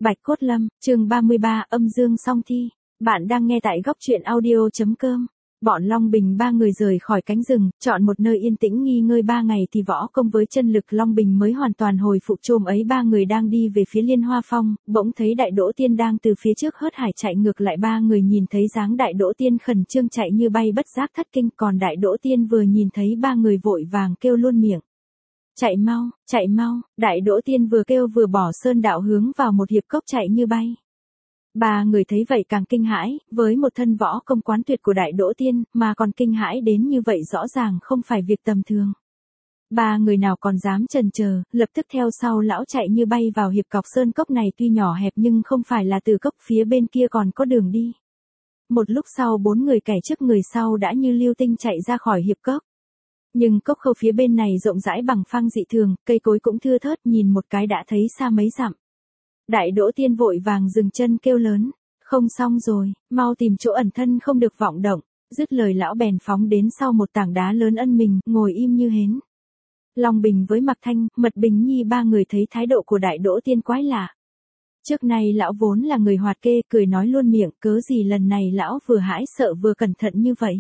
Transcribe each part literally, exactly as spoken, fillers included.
Bạch Cốt Lâm, chương ba mươi ba, âm dương song thi. Bạn đang nghe tại góc truyện audio.com. Bọn Long Bình ba người rời khỏi cánh rừng, chọn một nơi yên tĩnh nghỉ ngơi ba ngày thì võ công với chân lực Long Bình mới hoàn toàn hồi phục. Chôm ấy ba người đang đi về phía Liên Hoa Phong, bỗng thấy Đại Đỗ Tiên đang từ phía trước hớt hải chạy ngược lại. Ba người nhìn thấy dáng Đại Đỗ Tiên khẩn trương chạy như bay bất giác thất kinh, còn Đại Đỗ Tiên vừa nhìn thấy ba người vội vàng kêu luôn miệng. Chạy mau, chạy mau, Đại Đỗ Tiên vừa kêu vừa bỏ sơn đạo hướng vào một hiệp cốc chạy như bay. Ba người thấy vậy càng kinh hãi, với một thân võ công quán tuyệt của Đại Đỗ Tiên, mà còn kinh hãi đến như vậy rõ ràng không phải việc tầm thường. Ba người nào còn dám chần chờ, lập tức theo sau lão chạy như bay vào hiệp cốc. Sơn cốc này tuy nhỏ hẹp nhưng không phải là từ cốc phía bên kia còn có đường đi. Một lúc sau bốn người kẻ trước người sau đã như lưu tinh chạy ra khỏi hiệp cốc. Nhưng cốc khâu phía bên này rộng rãi bằng phẳng dị thường, cây cối cũng thưa thớt, nhìn một cái đã thấy xa mấy dặm. Đại Đỗ Tiên vội vàng dừng chân kêu lớn, không xong rồi, mau tìm chỗ ẩn thân không được vọng động. Dứt lời lão bèn phóng đến sau một tảng đá lớn ân mình, ngồi im như hến. Long Bình với Mạc Thanh, Mật Bình Nhi ba người thấy thái độ của Đại Đỗ Tiên quái lạ. Trước nay lão vốn là người hoạt kê, cười nói luôn miệng, cớ gì lần này lão vừa hãi sợ vừa cẩn thận như vậy.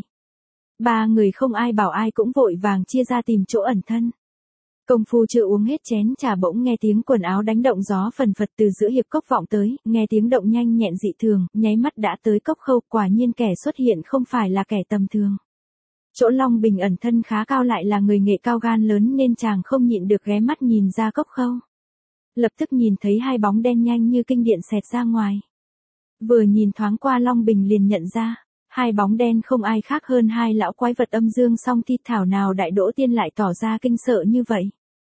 Ba người không ai bảo ai cũng vội vàng chia ra tìm chỗ ẩn thân. Công phu chưa uống hết chén trà bỗng nghe tiếng quần áo đánh động gió phần phật từ giữa hiệp cốc vọng tới, nghe tiếng động nhanh nhẹn dị thường, nháy mắt đã tới cốc khâu. Quả nhiên kẻ xuất hiện không phải là kẻ tầm thường. Chỗ Long Bình ẩn thân khá cao, lại là người nghệ cao gan lớn nên chàng không nhịn được ghé mắt nhìn ra cốc khâu. Lập tức nhìn thấy hai bóng đen nhanh như kinh điện xẹt ra ngoài. Vừa nhìn thoáng qua Long Bình liền nhận ra. Hai bóng đen không ai khác hơn hai lão quái vật âm dương song thi. Thảo nào Đại Đỗ Tiên lại tỏ ra kinh sợ như vậy.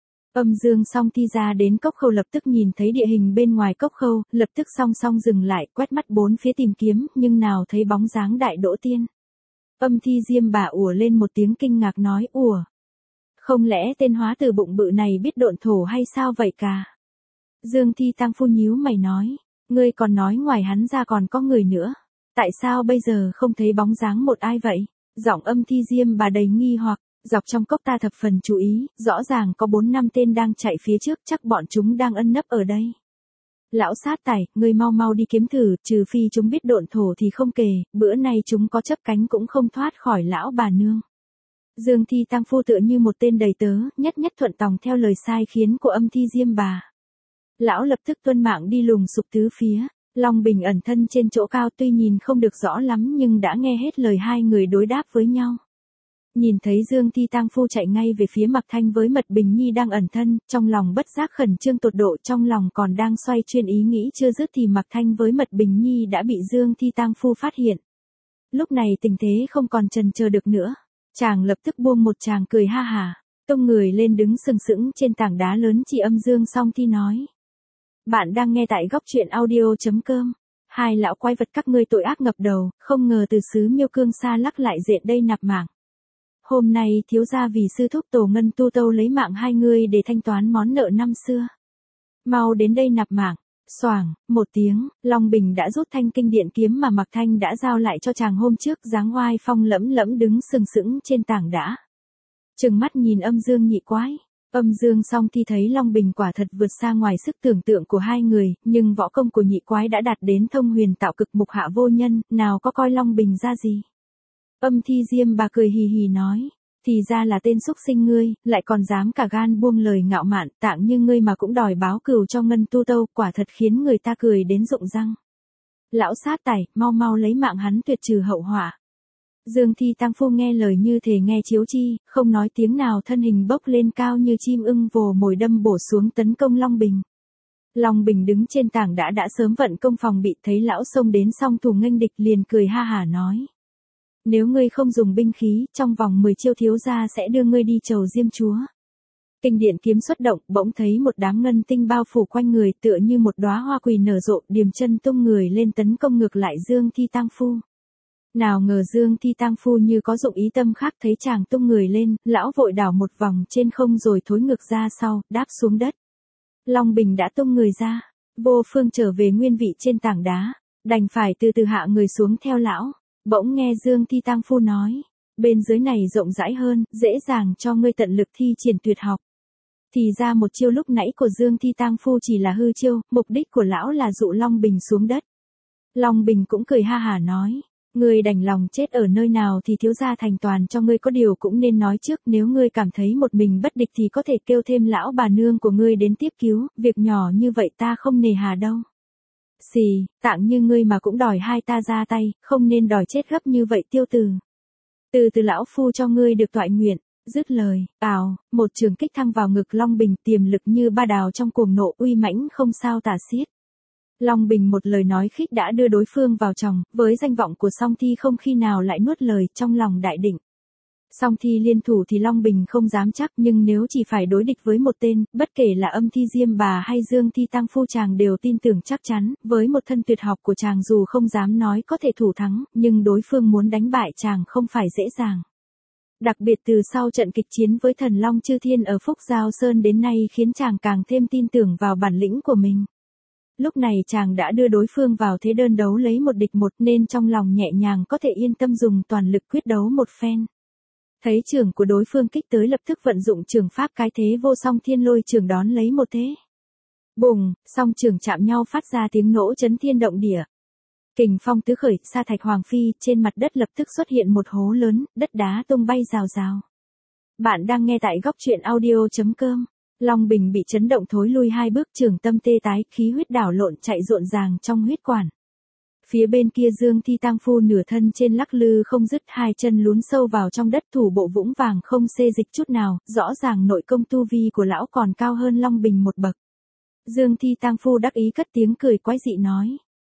Âm dương song thi ra đến cốc khâu lập tức nhìn thấy địa hình bên ngoài cốc khâu, lập tức song song dừng lại, quét mắt bốn phía tìm kiếm, nhưng nào thấy bóng dáng Đại Đỗ Tiên. Âm thi Diêm Bà ủa lên một tiếng kinh ngạc nói, ủa, không lẽ tên hóa từ bụng bự này biết độn thổ hay sao vậy cả? Dương Thi Tăng Phu nhíu mày nói, ngươi còn nói ngoài hắn ra còn có người nữa. Tại sao bây giờ không thấy bóng dáng một ai vậy? Giọng âm thi Diêm Bà đầy nghi hoặc, dọc trong cốc ta thập phần chú ý, rõ ràng có bốn năm tên đang chạy phía trước, chắc bọn chúng đang ẩn nấp ở đây. Lão sát tài, ngươi mau mau đi kiếm thử, trừ phi chúng biết độn thổ thì không kể, bữa nay chúng có chấp cánh cũng không thoát khỏi lão bà nương. Dương Thi Tăng Phu tựa như một tên đầy tớ, nhất nhất thuận tòng theo lời sai khiến của âm thi Diêm Bà. Lão lập tức tuân mạng đi lùng sục tứ phía. Long Bình ẩn thân trên chỗ cao tuy nhìn không được rõ lắm nhưng đã nghe hết lời hai người đối đáp với nhau. Nhìn thấy Dương Thi Tăng Phu chạy ngay về phía Mạc Thanh với Mật Bình Nhi đang ẩn thân, trong lòng bất giác khẩn trương tột độ, trong lòng còn đang xoay chuyên ý nghĩ chưa dứt thì Mạc Thanh với Mật Bình Nhi đã bị Dương Thi Tăng Phu phát hiện. Lúc này tình thế không còn chần chờ được nữa, chàng lập tức buông một tràng cười ha hả, tung người lên đứng sừng sững trên tảng đá lớn chỉ âm dương song thi nói. Bạn đang nghe tại góc truyện audio.com. Hai lão quái vật các ngươi tội ác ngập đầu, không ngờ từ xứ Miêu Cương xa lắc lại diện đây nạp mạng. Hôm nay thiếu gia vì sư thúc Tổ Ngân tu tâu lấy mạng hai ngươi để thanh toán món nợ năm xưa. Mau đến đây nạp mạng. Xoảng, một tiếng, Long Bình đã rút thanh kinh điện kiếm mà Mạc Thanh đã giao lại cho chàng hôm trước, dáng oai phong lẫm lẫm đứng sừng sững trên tảng đá. Trừng mắt nhìn âm dương nhị quái. Âm dương song thi thấy Long Bình quả thật vượt xa ngoài sức tưởng tượng của hai người, nhưng võ công của nhị quái đã đạt đến thông huyền tạo cực mục hạ vô nhân, nào có coi Long Bình ra gì. Âm thi Diêm Bà cười hì hì nói, thì ra là tên xúc sinh ngươi, lại còn dám cả gan buông lời ngạo mạn, tạng như ngươi mà cũng đòi báo cừu cho Ngân tu tâu, quả thật khiến người ta cười đến rụng răng. Lão sát tài, mau mau lấy mạng hắn tuyệt trừ hậu họa. Dương Thi Tăng Phu nghe lời như thể nghe chiếu chi, không nói tiếng nào, thân hình bốc lên cao như chim ưng vồ mồi đâm bổ xuống tấn công Long Bình. Long Bình đứng trên tảng đã đã sớm vận công phòng bị, thấy lão xông đến song thủ nghênh địch liền cười ha hả nói. Nếu ngươi không dùng binh khí, trong vòng mười chiêu thiếu gia sẽ đưa ngươi đi chầu Diêm Chúa. Kinh điện kiếm xuất động, bỗng thấy một đám ngân tinh bao phủ quanh người tựa như một đóa hoa quỳ nở rộ, điềm chân tung người lên tấn công ngược lại Dương Thi Tăng Phu. Nào ngờ Dương Thi Tăng Phu như có dụng ý tâm khác, thấy chàng tung người lên, lão vội đảo một vòng trên không rồi thối ngược ra sau, đáp xuống đất. Long Bình đã tung người ra, vô phương trở về nguyên vị trên tảng đá, đành phải từ từ hạ người xuống theo lão. Bỗng nghe Dương Thi Tăng Phu nói, bên dưới này rộng rãi hơn, dễ dàng cho ngươi tận lực thi triển tuyệt học. thì ra một chiêu lúc nãy của Dương Thi Tang Phu chỉ là hư chiêu, mục đích của lão là dụ Long Bình xuống đất. Long Bình cũng cười ha hả nói, ngươi đành lòng chết ở nơi nào thì thiếu gia thành toàn cho ngươi, có điều cũng nên nói trước, nếu ngươi cảm thấy một mình bất địch thì có thể kêu thêm lão bà nương của ngươi đến tiếp cứu, việc nhỏ như vậy ta không nề hà đâu. Xì, tạng như ngươi mà cũng đòi hai ta ra tay, không nên đòi chết gấp như vậy Tiêu Từ. Từ từ lão phu cho ngươi được toại nguyện. Dứt lời, ào, một trường kích thăng vào ngực Long Bình, tiềm lực như ba đào trong cuồng nộ, uy mãnh không sao tả xiết. Long Bình một lời nói khích đã đưa đối phương vào chồng, với danh vọng của Song Thi không khi nào lại nuốt lời, trong lòng đại định. Song Thi liên thủ thì Long Bình không dám chắc, nhưng nếu chỉ phải đối địch với một tên, bất kể là Âm Thi Diêm Bà hay Dương Thi Tang Phu, chàng đều tin tưởng chắc chắn, với một thân tuyệt học của chàng dù không dám nói có thể thủ thắng, nhưng đối phương muốn đánh bại chàng không phải dễ dàng. Đặc biệt từ sau trận kịch chiến với thần Long Chư Thiên ở Phúc Giao Sơn đến nay khiến chàng càng thêm tin tưởng vào bản lĩnh của mình. Lúc này chàng đã đưa đối phương vào thế đơn đấu lấy một địch một nên trong lòng nhẹ nhàng có thể yên tâm dùng toàn lực quyết đấu một phen. Thấy trưởng của đối phương kích tới lập tức vận dụng trường pháp cái thế vô song thiên lôi trường đón lấy một thế. Bùng, song trường chạm nhau phát ra tiếng nổ chấn thiên động địa. Kình phong tứ khởi, sa thạch hoàng phi, trên mặt đất lập tức xuất hiện một hố lớn, đất đá tung bay rào rào. Bạn đang nghe tại góc truyện audio chấm com. Long Bình bị chấn động thối lui hai bước, trường tâm tê tái, khí huyết đảo lộn chạy rộn ràng trong huyết quản. Phía bên kia Dương Thi Tang Phu nửa thân trên lắc lư không dứt, hai chân lún sâu vào trong đất, thủ bộ vũng vàng không xê dịch chút nào, rõ ràng nội công tu vi của lão còn cao hơn Long Bình một bậc. Dương Thi Tang Phu đắc ý cất tiếng cười quái dị nói.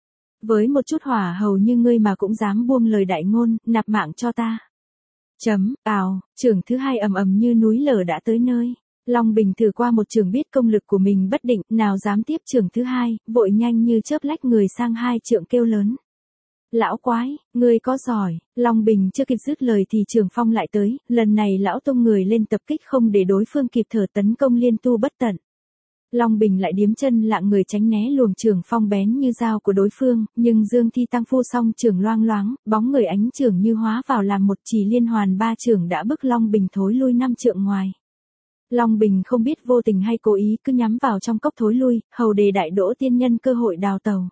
Với một chút hỏa hầu như ngươi mà cũng dám buông lời đại ngôn, nạp mạng cho ta. Chấm, ào, trường thứ hai ầm ầm như núi lở đã tới nơi. Long Bình thử qua một trường biết công lực của mình bất định, nào dám tiếp trường thứ hai, vội nhanh như chớp lách người sang hai trượng kêu lớn. Lão quái, ngươi có giỏi. Long Bình chưa kịp dứt lời thì trường phong lại tới, lần này lão tung người lên tập kích không để đối phương kịp thở, tấn công liên tu bất tận. Long Bình lại điếm chân lạng người tránh né luồng trường phong bén như dao của đối phương, nhưng Dương Thi Tang Phu song trường loang loáng, bóng người ánh trường như hóa vào làm một, chỉ liên hoàn ba trường đã bức Long Bình thối lui năm trượng ngoài. Long Bình không biết vô tình hay cố ý cứ nhắm vào trong cốc thối lui, hầu đề đại đỗ tiên nhân cơ hội đào tàu.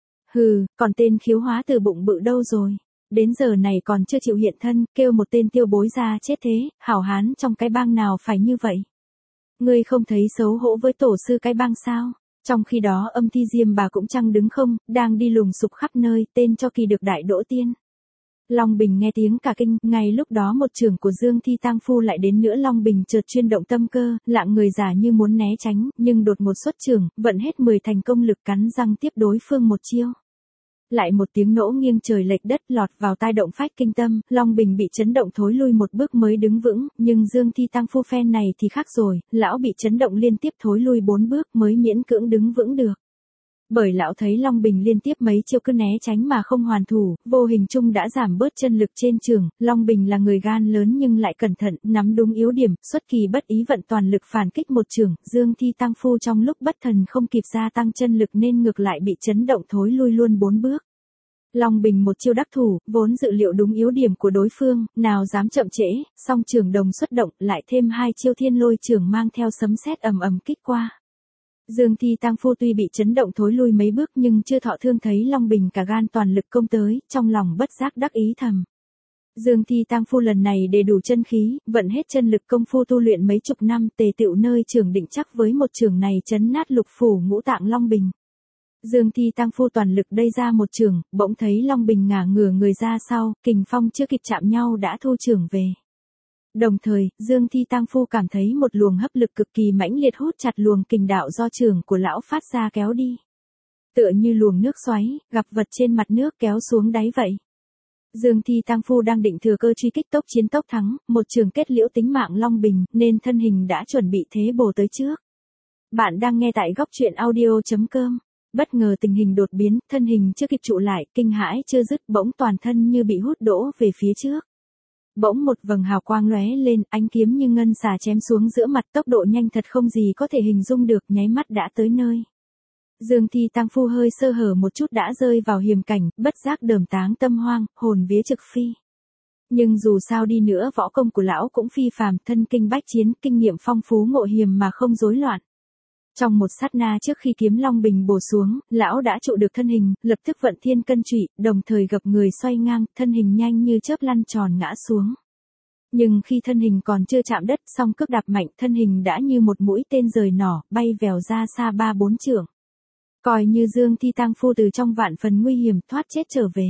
Hừ, còn tên khiếu hóa từ bụng bự đâu rồi? Đến giờ này còn chưa chịu hiện thân, kêu một tên tiêu bối ra chết thế, hảo hán trong cái bang nào phải như vậy? Ngươi không thấy xấu hổ với tổ sư cái bang sao? Trong khi đó Âm Thi Diêm Bà cũng chăng đứng không, đang đi lùng sục khắp nơi, tên cho kỳ được đại đỗ tiên. Long Bình nghe tiếng cả kinh, ngay lúc đó một trường của Dương Thi Tang Phu lại đến nữa. Long Bình chợt chuyên động tâm cơ, lạng người giả như muốn né tránh, nhưng đột một xuất trường, vận hết mười thành công lực cắn răng tiếp đối phương một chiêu. Lại một tiếng nổ nghiêng trời lệch đất lọt vào tai động phách kinh tâm, Long Bình bị chấn động thối lui một bước mới đứng vững, nhưng Dương Thi Tang Phu phen này thì khác rồi, lão bị chấn động liên tiếp thối lui bốn bước mới miễn cưỡng đứng vững được. Bởi lão thấy Long Bình liên tiếp mấy chiêu cứ né tránh mà không hoàn thủ, vô hình chung đã giảm bớt chân lực trên trường. Long Bình là người gan lớn nhưng lại cẩn thận, nắm đúng yếu điểm, xuất kỳ bất ý vận toàn lực phản kích một trường. Dương Thi Tang Phu trong lúc bất thần không kịp gia tăng chân lực nên ngược lại bị chấn động thối lui luôn bốn bước. Long Bình một chiêu đắc thủ, vốn dự liệu đúng yếu điểm của đối phương, nào dám chậm trễ, song trường đồng xuất động, lại thêm hai chiêu thiên lôi trường mang theo sấm sét ầm ầm kích qua. Dương Thi Tang Phu tuy bị chấn động thối lui mấy bước nhưng chưa thọ thương, thấy Long Bình cả gan toàn lực công tới, trong lòng bất giác đắc ý thầm. Dương Thi Tang Phu lần này để đủ chân khí, vận hết chân lực công phu tu luyện mấy chục năm, tề tựu nơi trường định chắc với một trường này chấn nát lục phủ ngũ tạng Long Bình. Dương Thi Tang Phu toàn lực đây ra một trường, bỗng thấy Long Bình ngả ngửa người ra sau, kình phong chưa kịp chạm nhau đã thu trường về. Đồng thời, Dương Thi Tang Phu cảm thấy một luồng hấp lực cực kỳ mãnh liệt hút chặt luồng kình đạo do trường của lão phát ra kéo đi. Tựa như luồng nước xoáy, gặp vật trên mặt nước kéo xuống đáy vậy. Dương Thi Tang Phu đang định thừa cơ truy kích tốc chiến tốc thắng, một trường kết liễu tính mạng Long Bình, nên thân hình đã chuẩn bị thế bổ tới trước. Bạn đang nghe tại góc truyện audio chấm com. Bất ngờ tình hình đột biến, thân hình chưa kịp trụ lại, kinh hãi chưa dứt, bỗng toàn thân như bị hút đổ về phía trước. Bỗng một vầng hào quang lóe lên, ánh kiếm như ngân xà chém xuống giữa mặt, tốc độ nhanh thật không gì có thể hình dung được, nháy mắt đã tới nơi. Dương Thi Tang Phu hơi sơ hở một chút đã rơi vào hiểm cảnh, bất giác đờm táng tâm hoang, hồn vía trực phi. Nhưng dù sao đi nữa võ công của lão cũng phi phàm, thân kinh bách chiến, kinh nghiệm phong phú ngộ hiểm mà không rối loạn. Trong một sát na trước khi kiếm long bình bổ xuống, lão đã trụ được thân hình, lập tức vận thiên cân trụy, đồng thời gập người xoay ngang, thân hình nhanh như chớp lăn tròn ngã xuống. Nhưng khi thân hình còn chưa chạm đất, song cước đạp mạnh, thân hình đã như một mũi tên rời nỏ, bay vèo ra xa ba bốn trượng. Coi như Dương Thi Tang Phu từ trong vạn phần nguy hiểm thoát chết trở về.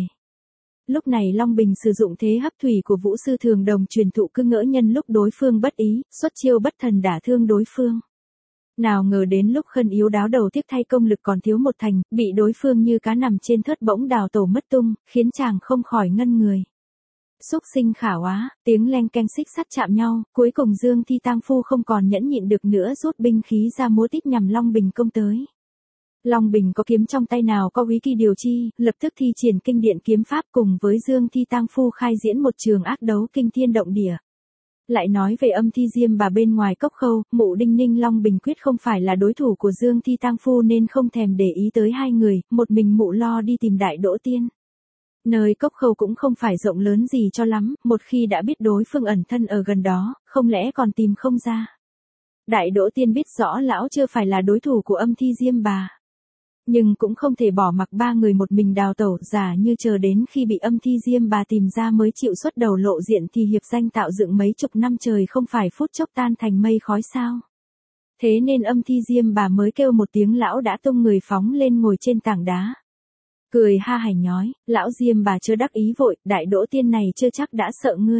Lúc này Long Bình sử dụng thế hấp thủy của Vũ Sư Thường Đồng truyền thụ cư ngỡ nhân lúc đối phương bất ý, xuất chiêu bất thần đả thương đối phương. Nào ngờ đến lúc Khân yếu đáo đầu tiếc thay công lực còn thiếu một thành, bị đối phương như cá nằm trên thớt bỗng đào tổ mất tung, khiến chàng không khỏi ngân người. Xúc sinh khả quá, tiếng leng keng xích sắt chạm nhau, cuối cùng Dương Thi Tang Phu không còn nhẫn nhịn được nữa rút binh khí ra múa tít nhằm Long Bình công tới. Long Bình có kiếm trong tay nào có úy kỳ điều chi, lập tức thi triển kinh điện kiếm pháp cùng với Dương Thi Tang Phu khai diễn một trường ác đấu kinh thiên động địa. Lại nói về Âm Thi Diêm Bà bên ngoài cốc khâu, Mộ Đinh Ninh Long Bình quyết không phải là đối thủ của Dương Thi Tang Phu nên không thèm để ý tới hai người, một mình Mụ lo đi tìm Đại Đỗ Tiên. Nơi cốc khâu cũng không phải rộng lớn gì cho lắm, một khi đã biết đối phương ẩn thân ở gần đó, không lẽ còn tìm không ra. Đại Đỗ Tiên biết rõ lão chưa phải là đối thủ của Âm Thi Diêm Bà. Nhưng cũng không thể bỏ mặc ba người một mình đào tẩu, giả như chờ đến khi bị Âm Thi Diêm Bà tìm ra mới chịu xuất đầu lộ diện thì hiệp danh tạo dựng mấy chục năm trời không phải phút chốc tan thành mây khói sao. Thế nên Âm Thi Diêm Bà mới kêu một tiếng lão đã tung người phóng lên ngồi trên tảng đá. Cười ha hài nhói, lão Diêm Bà chưa đắc ý vội, Đại Đỗ Tiên này chưa chắc đã sợ ngươi.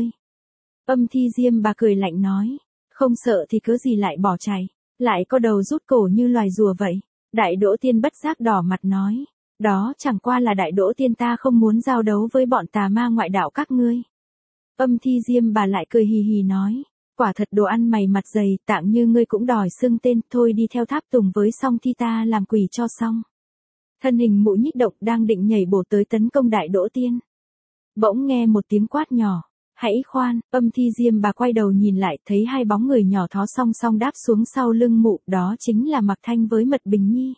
Âm Thi Diêm Bà cười lạnh nói, không sợ thì cớ gì lại bỏ chạy, lại có đầu rút cổ như loài rùa vậy. Đại Đỗ Tiên bất giác đỏ mặt nói, đó chẳng qua là Đại Đỗ Tiên ta không muốn giao đấu với bọn tà ma ngoại đạo các ngươi. Âm Thi Diêm Bà lại cười hì hì nói, quả thật đồ ăn mày mặt dày, tạng như ngươi cũng đòi xưng tên, thôi đi theo Tháp Tùng với Song Thi ta làm quỷ cho xong. Thân hình Mụ nhích động đang định nhảy bổ tới tấn công Đại Đỗ Tiên. Bỗng nghe một tiếng quát nhỏ, hãy khoan, Âm Thi Diêm Bà quay đầu nhìn lại thấy hai bóng người nhỏ thó song song đáp xuống sau lưng Mụ, đó chính là Mạc Thanh với Mật Bình Nhi.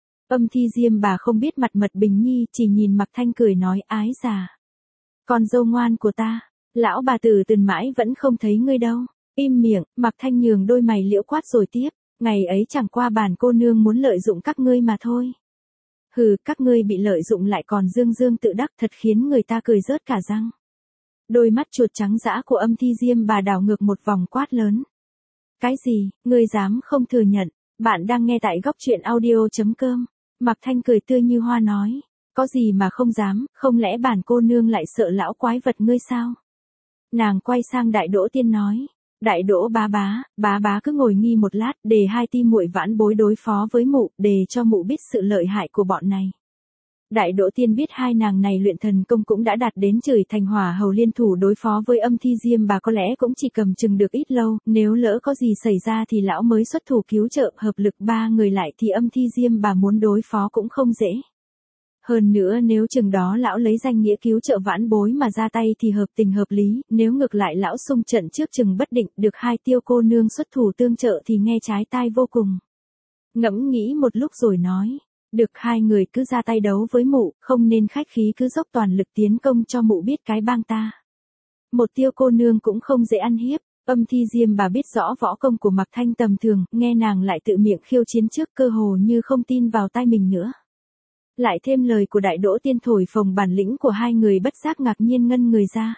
Âm Thi Diêm Bà không biết mặt Mật Bình Nhi, chỉ nhìn Mạc Thanh cười nói ái già. Con dâu ngoan của ta, lão bà tử từng mãi vẫn không thấy ngươi đâu. Im miệng, Mạc Thanh nhường đôi mày liễu quát rồi tiếp, ngày ấy chẳng qua bản cô nương muốn lợi dụng các ngươi mà thôi. Hừ, các ngươi bị lợi dụng lại còn dương dương tự đắc thật khiến người ta cười rớt cả răng. Đôi mắt chuột trắng dã của Âm Thi Diêm Bà đảo ngược một vòng quát lớn. Cái gì, ngươi dám không thừa nhận, bạn đang nghe tại góc truyện audio chấm com. Mạc Thanh cười tươi như hoa nói, có gì mà không dám, không lẽ bản cô nương lại sợ lão quái vật ngươi sao? Nàng quay sang Đại Đỗ Tiên nói, Đại Đỗ bá bá, bá bá cứ ngồi nghi một lát, để hai ti muội vãn bối đối phó với Mụ, để cho Mụ biết sự lợi hại của bọn này. Đại Đỗ Tiên biết hai nàng này luyện thần công cũng đã đạt đến chửi thành hỏa hầu liên thủ đối phó với Âm Thi Diêm Bà có lẽ cũng chỉ cầm chừng được ít lâu, nếu lỡ có gì xảy ra thì lão mới xuất thủ cứu trợ, hợp lực ba người lại thì Âm Thi Diêm Bà muốn đối phó cũng không dễ. Hơn nữa nếu chừng đó lão lấy danh nghĩa cứu trợ vãn bối mà ra tay thì hợp tình hợp lý, nếu ngược lại lão xung trận trước chừng bất định được hai tiêu cô nương xuất thủ tương trợ thì nghe trái tai vô cùng. Ngẫm nghĩ một lúc rồi nói, được hai người cứ ra tay đấu với Mụ, không nên khách khí cứ dốc toàn lực tiến công cho Mụ biết cái bang ta. Một tiêu cô nương cũng không dễ ăn hiếp, Âm Thi Diêm Bà biết rõ võ công của Mạc Thanh tầm thường, nghe nàng lại tự miệng khiêu chiến trước cơ hồ như không tin vào tai mình nữa. Lại thêm lời của Đại Đỗ Tiên thổi phồng bản lĩnh của hai người bất giác ngạc nhiên ngân người ra.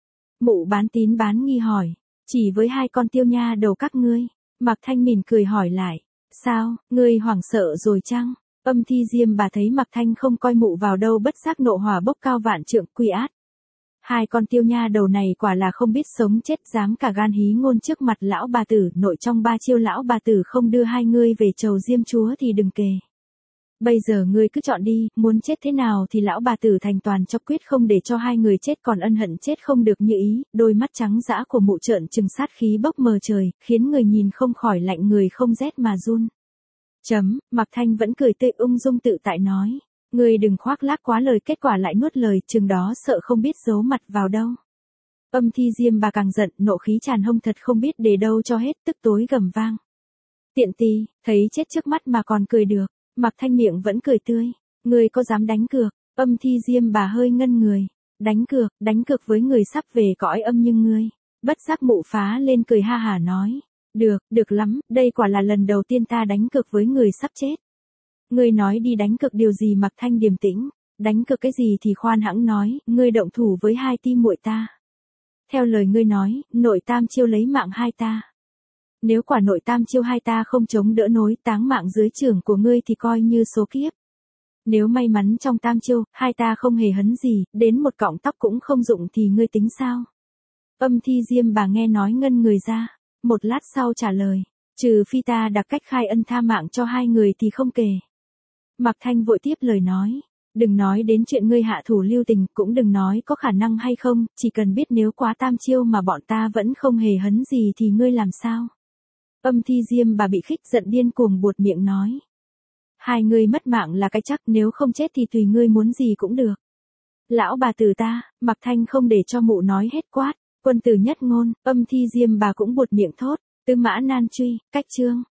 Mụ bán tín bán nghi hỏi, chỉ với hai con tiêu nha đầu các ngươi, Mạc Thanh mỉm cười hỏi lại, sao, ngươi hoảng sợ rồi chăng? Âm Thi Diêm Bà thấy Mạc Thanh không coi Mụ vào đâu bất giác nộ hỏa bốc cao vạn trượng quy át. Hai con tiêu nha đầu này quả là không biết sống chết dám cả gan hí ngôn trước mặt lão bà tử, nội trong ba chiêu lão bà tử không đưa hai ngươi về chầu Diêm Chúa thì đừng kề. Bây giờ ngươi cứ chọn đi, muốn chết thế nào thì lão bà tử thành toàn cho quyết không để cho hai người chết còn ân hận chết không được như ý, đôi mắt trắng dã của Mụ trợn trừng sát khí bốc mờ trời, khiến người nhìn không khỏi lạnh người không rét mà run. Chấm, Mạc Thanh vẫn cười tươi ung dung tự tại nói, ngươi đừng khoác lác quá lời kết quả lại nuốt lời, chừng đó sợ không biết giấu mặt vào đâu. Âm Thi Diêm Bà càng giận, nộ khí tràn hông thật không biết để đâu cho hết, tức tối gầm vang. Tiện tì, thấy chết trước mắt mà còn cười được. Mạc Thanh miệng vẫn cười tươi, ngươi có dám đánh cược? Âm Thi Diêm Bà hơi ngân người, Đánh cược, đánh cược với người sắp về cõi âm như ngươi. Bất giác Mụ phá lên cười ha hả nói. Được, được lắm, đây quả là lần đầu tiên ta đánh cược với người sắp chết. Ngươi nói đi đánh cược điều gì? Mạc Thanh điềm tĩnh. Đánh cược cái gì thì khoan hãng nói, ngươi động thủ với hai tim muội ta. Theo lời ngươi nói, nội tam chiêu lấy mạng hai ta. Nếu quả nội tam chiêu hai ta không chống đỡ nối táng mạng dưới chưởng của ngươi thì coi như số kiếp. Nếu may mắn trong tam chiêu, hai ta không hề hấn gì, đến một cọng tóc cũng không dụng thì ngươi tính sao? Âm Thi Diêm bà nghe nói ngân người ra, một lát sau trả lời, trừ phi ta đặc cách khai ân tha mạng cho hai người thì không kể. Mạc Thanh vội tiếp lời nói, đừng nói đến chuyện ngươi hạ thủ lưu tình, cũng đừng nói có khả năng hay không, chỉ cần biết nếu quá tam chiêu mà bọn ta vẫn không hề hấn gì thì ngươi làm sao? Âm Thi Diêm bà bị khích giận điên cuồng buột miệng nói. Hai người mất mạng là cái chắc, nếu không chết thì tùy ngươi muốn gì cũng được. Lão bà tử ta, Mạc Thanh không để cho Mụ nói hết quát, quân tử nhất ngôn. Âm Thi Diêm bà cũng buột miệng thốt, Tư Mã Nan truy, cách chương.